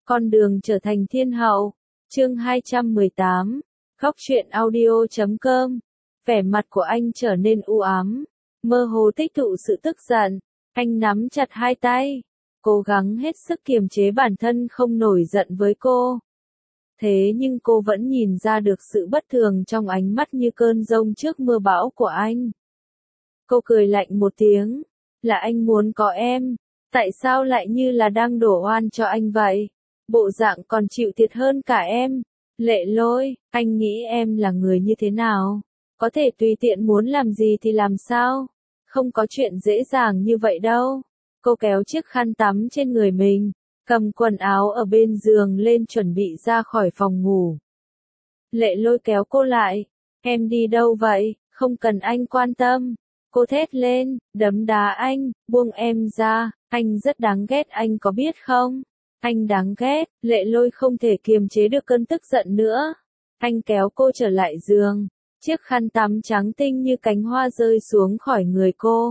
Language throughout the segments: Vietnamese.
Con đường trở thành thiên hậu. Chương 218. Khóc chuyện audio.com. Vẻ mặt của anh trở nên u ám, mơ hồ tích tụ sự tức giận. Anh nắm chặt hai tay, cố gắng hết sức kiềm chế bản thân không nổi giận với cô. Thế nhưng cô vẫn nhìn ra được sự bất thường trong ánh mắt như cơn giông trước mưa bão của anh. Cô cười lạnh một tiếng. Là anh muốn có em, tại sao lại như là đang đổ oan cho anh vậy? Bộ dạng còn chịu thiệt hơn cả em. Lệ Lôi, anh nghĩ em là người như thế nào? Có thể tùy tiện muốn làm gì thì làm sao? Không có chuyện dễ dàng như vậy đâu. Cô kéo chiếc khăn tắm trên người mình, cầm quần áo ở bên giường lên chuẩn bị ra khỏi phòng ngủ. Lệ Lôi kéo cô lại. Em đi đâu vậy? Không cần anh quan tâm. Cô thét lên, đấm đá anh, buông em ra, anh rất đáng ghét anh có biết không? Anh đáng ghét. Lệ Lôi không thể kiềm chế được cơn tức giận nữa. Anh kéo cô trở lại giường, chiếc khăn tắm trắng tinh như cánh hoa rơi xuống khỏi người cô,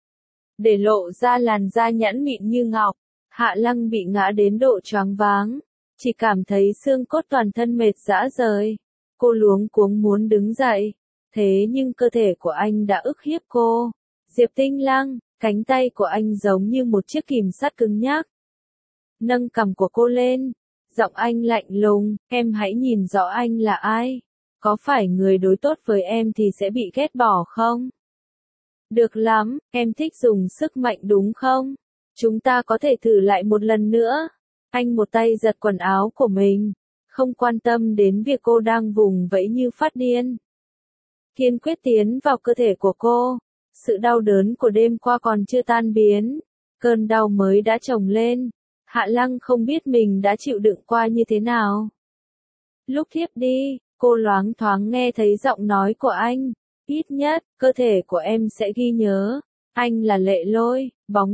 để lộ ra làn da nhẵn mịn như ngọc. Hạ Lăng bị ngã đến độ choáng váng, chỉ cảm thấy xương cốt toàn thân mệt rã rời. Cô luống cuống muốn đứng dậy, thế nhưng cơ thể của anh đã ức hiếp cô. Diệp Tinh Lăng, cánh tay của anh giống như một chiếc kìm sắt cứng nhắc. Nâng cằm của cô lên, giọng anh lạnh lùng, em hãy nhìn rõ anh là ai. Có phải người đối tốt với em thì sẽ bị ghét bỏ không? Được lắm, em thích dùng sức mạnh đúng không? Chúng ta có thể thử lại một lần nữa. Anh một tay giật quần áo của mình, không quan tâm đến việc cô đang vùng vẫy như phát điên. Kiên quyết tiến vào cơ thể của cô. Sự đau đớn của đêm qua còn chưa tan biến, cơn đau mới đã chồng lên. Hạ Lăng không biết mình đã chịu đựng qua như thế nào. Lúc thiếp đi, cô loáng thoáng nghe thấy giọng nói của anh. Ít nhất, cơ thể của em sẽ ghi nhớ. Anh là Lệ Lôi,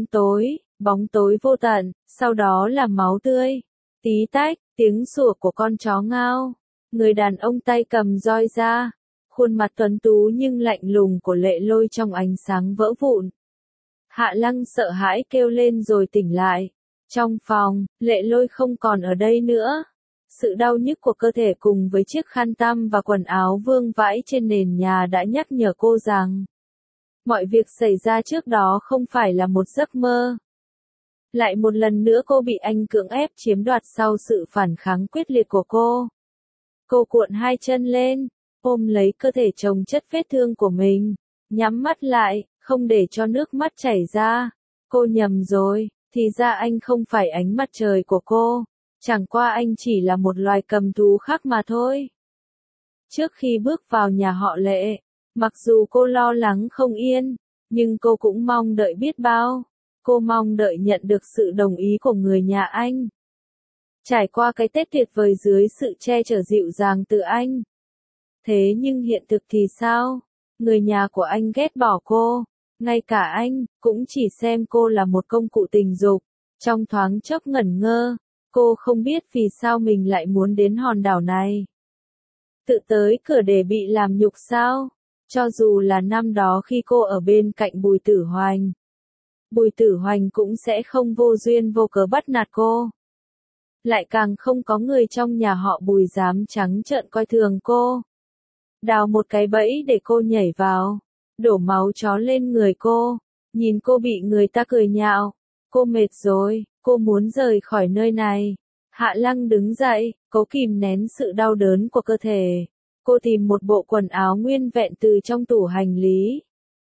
bóng tối vô tận, sau đó là máu tươi. Tí tách, tiếng sủa của con chó ngao. Người đàn ông tay cầm roi ra. Khuôn mặt tuấn tú nhưng lạnh lùng của Lệ Lôi trong ánh sáng vỡ vụn. Hạ Lăng sợ hãi kêu lên rồi tỉnh lại. Trong phòng, Lệ Lôi không còn ở đây nữa. Sự đau nhức của cơ thể cùng với chiếc khăn tăm và quần áo vương vãi trên nền nhà đã nhắc nhở cô rằng mọi việc xảy ra trước đó không phải là một giấc mơ. Lại một lần nữa cô bị anh cưỡng ép chiếm đoạt sau sự phản kháng quyết liệt của cô. Cô cuộn hai chân lên, ôm lấy cơ thể chồng chất vết thương của mình, nhắm mắt lại, không để cho nước mắt chảy ra. Cô nhầm rồi, thì ra anh không phải ánh mặt trời của cô, chẳng qua anh chỉ là một loài cầm thú khác mà thôi. Trước khi bước vào nhà họ Lệ, mặc dù cô lo lắng không yên, nhưng cô cũng mong đợi biết bao. Cô mong đợi nhận được sự đồng ý của người nhà anh. Trải qua cái Tết tuyệt vời dưới sự che chở dịu dàng từ anh. Thế nhưng hiện thực thì sao? Người nhà của anh ghét bỏ cô. Ngay cả anh, cũng chỉ xem cô là một công cụ tình dục. Trong thoáng chốc ngẩn ngơ, cô không biết vì sao mình lại muốn đến hòn đảo này. Tự tới cửa để bị làm nhục sao? Cho dù là năm đó khi cô ở bên cạnh Bùi Tử Hoành, Bùi Tử Hoành cũng sẽ không vô duyên vô cớ bắt nạt cô. Lại càng không có người trong nhà họ Bùi dám trắng trợn coi thường cô. Đào một cái bẫy để cô nhảy vào, đổ máu chó lên người cô, nhìn cô bị người ta cười nhạo. Cô mệt rồi, cô muốn rời khỏi nơi này. Hạ Lăng đứng dậy, cố kìm nén sự đau đớn của cơ thể. Cô tìm một bộ quần áo nguyên vẹn từ trong tủ hành lý,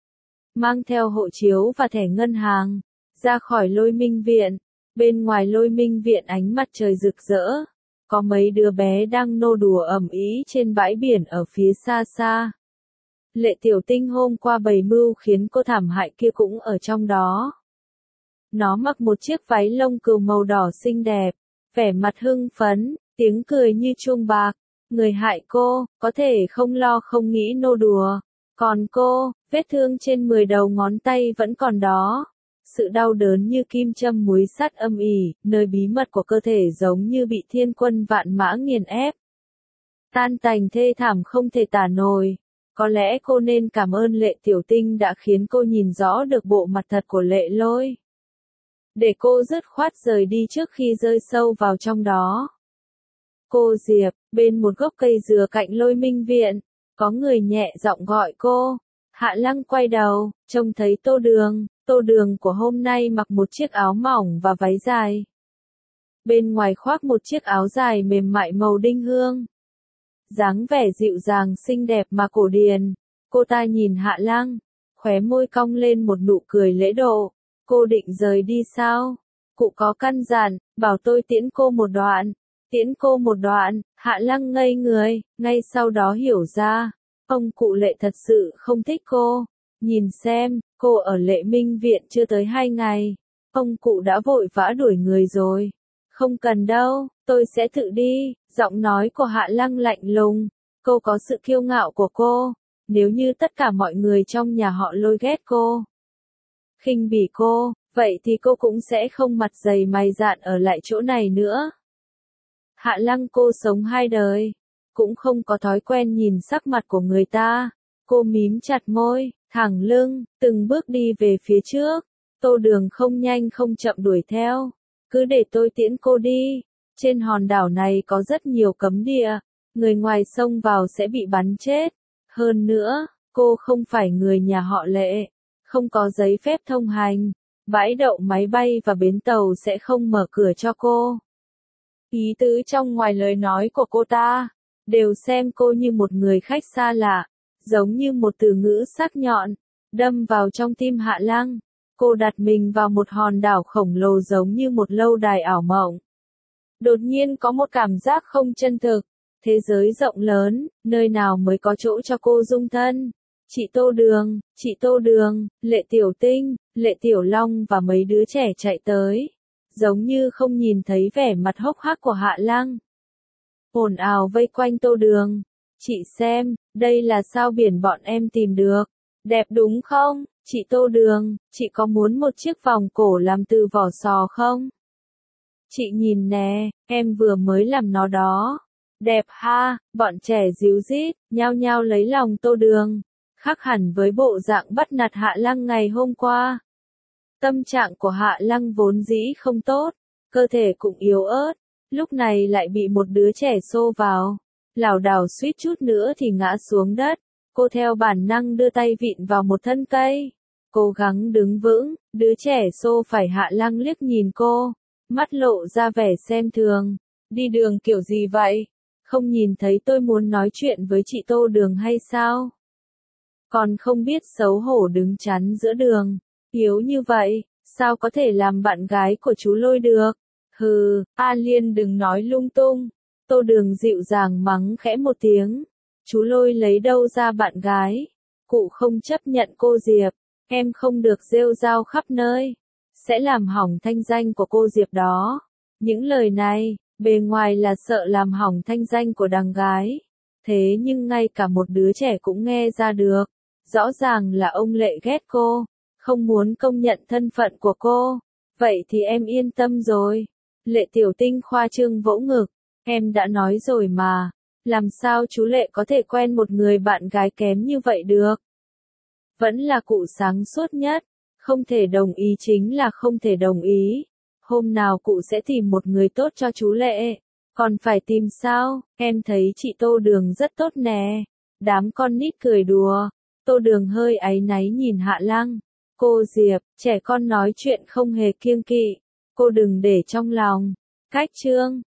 mang theo hộ chiếu và thẻ ngân hàng, ra khỏi Lôi Minh Viện. Bên ngoài Lôi Minh Viện ánh mặt trời rực rỡ. Có mấy đứa bé đang nô đùa ầm ĩ trên bãi biển ở phía xa xa. Lệ Tiểu Tinh hôm qua bày mưu khiến cô thảm hại kia cũng ở trong đó. Nó mặc một chiếc váy lông cừu màu đỏ xinh đẹp, vẻ mặt hưng phấn, tiếng cười như chuông bạc. Người hại cô, có thể không lo không nghĩ nô đùa. Còn cô, vết thương trên 10 đầu ngón tay vẫn còn đó. Sự đau đớn như kim châm muối sắt âm ỉ, nơi bí mật của cơ thể giống như bị thiên quân vạn mã nghiền ép. Tan tành thê thảm không thể tả nổi. Có lẽ cô nên cảm ơn Lệ Tiểu Tinh đã khiến cô nhìn rõ được bộ mặt thật của Lệ Lôi. để cô dứt khoát rời đi trước khi rơi sâu vào trong đó. Cô Diệp, bên một gốc cây dừa cạnh Lôi Minh Viện, có người nhẹ giọng gọi cô. Hạ Lăng quay đầu, trông thấy Tô Đường của hôm nay mặc một chiếc áo mỏng và váy dài. Bên ngoài khoác một chiếc áo dài mềm mại màu đinh hương. Dáng vẻ dịu dàng xinh đẹp mà cổ điển. Cô ta nhìn Hạ Lăng, khóe môi cong lên một nụ cười lễ độ. Cô định rời đi sao? Cụ có căn dặn, bảo tôi tiễn cô một đoạn. Tiễn cô một đoạn, Hạ Lăng ngây người, ngay sau đó hiểu ra. Ông cụ Lệ thật sự không thích cô. Nhìn xem, cô ở Lệ Minh Viện chưa tới 2 ngày. Ông cụ đã vội vã đuổi người rồi. Không cần đâu, tôi sẽ tự đi. Giọng nói của Hạ Lăng lạnh lùng. Cô có sự kiêu ngạo của cô. Nếu như tất cả mọi người trong nhà họ Lôi ghét cô, khinh bỉ cô, vậy thì cô cũng sẽ không mặt dày mày dạn ở lại chỗ này nữa. Hạ Lăng cô sống 2 đời, cũng không có thói quen nhìn sắc mặt của người ta. Cô mím chặt môi, thẳng lưng, từng bước đi về phía trước. Tô Đường không nhanh không chậm đuổi theo. Cứ để tôi tiễn cô đi. Trên hòn đảo này có rất nhiều cấm địa. Người ngoài xông vào sẽ bị bắn chết. Hơn nữa, cô không phải người nhà họ Lệ. Không có giấy phép thông hành. Bãi đậu máy bay và bến tàu sẽ không mở cửa cho cô. Ý tứ trong ngoài lời nói của cô ta, đều xem cô như một người khách xa lạ, giống như một từ ngữ sắc nhọn, đâm vào trong tim Hạ Lăng. Cô đặt mình vào một hòn đảo khổng lồ giống như một lâu đài ảo mộng. Đột nhiên có một cảm giác không chân thực, thế giới rộng lớn, nơi nào mới có chỗ cho cô dung thân. Chị Tô Đường, Lệ Tiểu Tinh, Lệ Tiểu Long và mấy đứa trẻ chạy tới. Giống như không nhìn thấy vẻ mặt hốc hác của Hạ Lăng. Ồn ào vây quanh Tô Đường. Chị xem, đây là sao biển bọn em tìm được. Đẹp đúng không? Chị Tô Đường, chị có muốn một chiếc vòng cổ làm từ vỏ sò không? Chị nhìn nè, em vừa mới làm nó đó. Đẹp ha, bọn trẻ díu dít, nhao nhao lấy lòng Tô Đường. Khác hẳn với bộ dạng bắt nạt Hạ Lăng ngày hôm qua. Tâm trạng của Hạ Lăng vốn dĩ không tốt, cơ thể cũng yếu ớt, lúc này lại bị một đứa trẻ xô vào, lảo đảo suýt chút nữa thì ngã xuống đất. Cô theo bản năng đưa tay vịn vào một thân cây, cố gắng đứng vững. Đứa trẻ xô phải Hạ Lăng liếc nhìn cô, mắt lộ ra vẻ xem thường. Đi đường kiểu gì vậy? Không nhìn thấy tôi muốn nói chuyện với chị Tô Đường hay sao? Còn không biết xấu hổ đứng chắn giữa đường. Yếu như vậy, sao có thể làm bạn gái của chú Lôi được? Hừ, A Liên đừng nói lung tung. Tô Đường dịu dàng mắng khẽ một tiếng. Chú Lôi lấy đâu ra bạn gái? Cụ không chấp nhận cô Diệp. Em không được rêu rao khắp nơi. Sẽ làm hỏng thanh danh của cô Diệp đó. Những lời này, bề ngoài là sợ làm hỏng thanh danh của đằng gái. Thế nhưng ngay cả một đứa trẻ cũng nghe ra được. Rõ ràng là ông Lệ ghét cô. Không muốn công nhận thân phận của cô. Vậy thì em yên tâm rồi. Lệ Tiểu Tinh khoa trương vỗ ngực. Em đã nói rồi mà. Làm sao chú Lệ có thể quen một người bạn gái kém như vậy được? Vẫn là cụ sáng suốt nhất. Không thể đồng ý chính là không thể đồng ý. Hôm nào cụ sẽ tìm một người tốt cho chú Lệ. Còn phải tìm sao? Em thấy chị Tô Đường rất tốt nè. Đám con nít cười đùa. Tô Đường hơi áy náy nhìn Hạ Lăng. Cô Diệp, trẻ con nói chuyện không hề kiêng kỵ. Cô đừng để trong lòng. Cách chương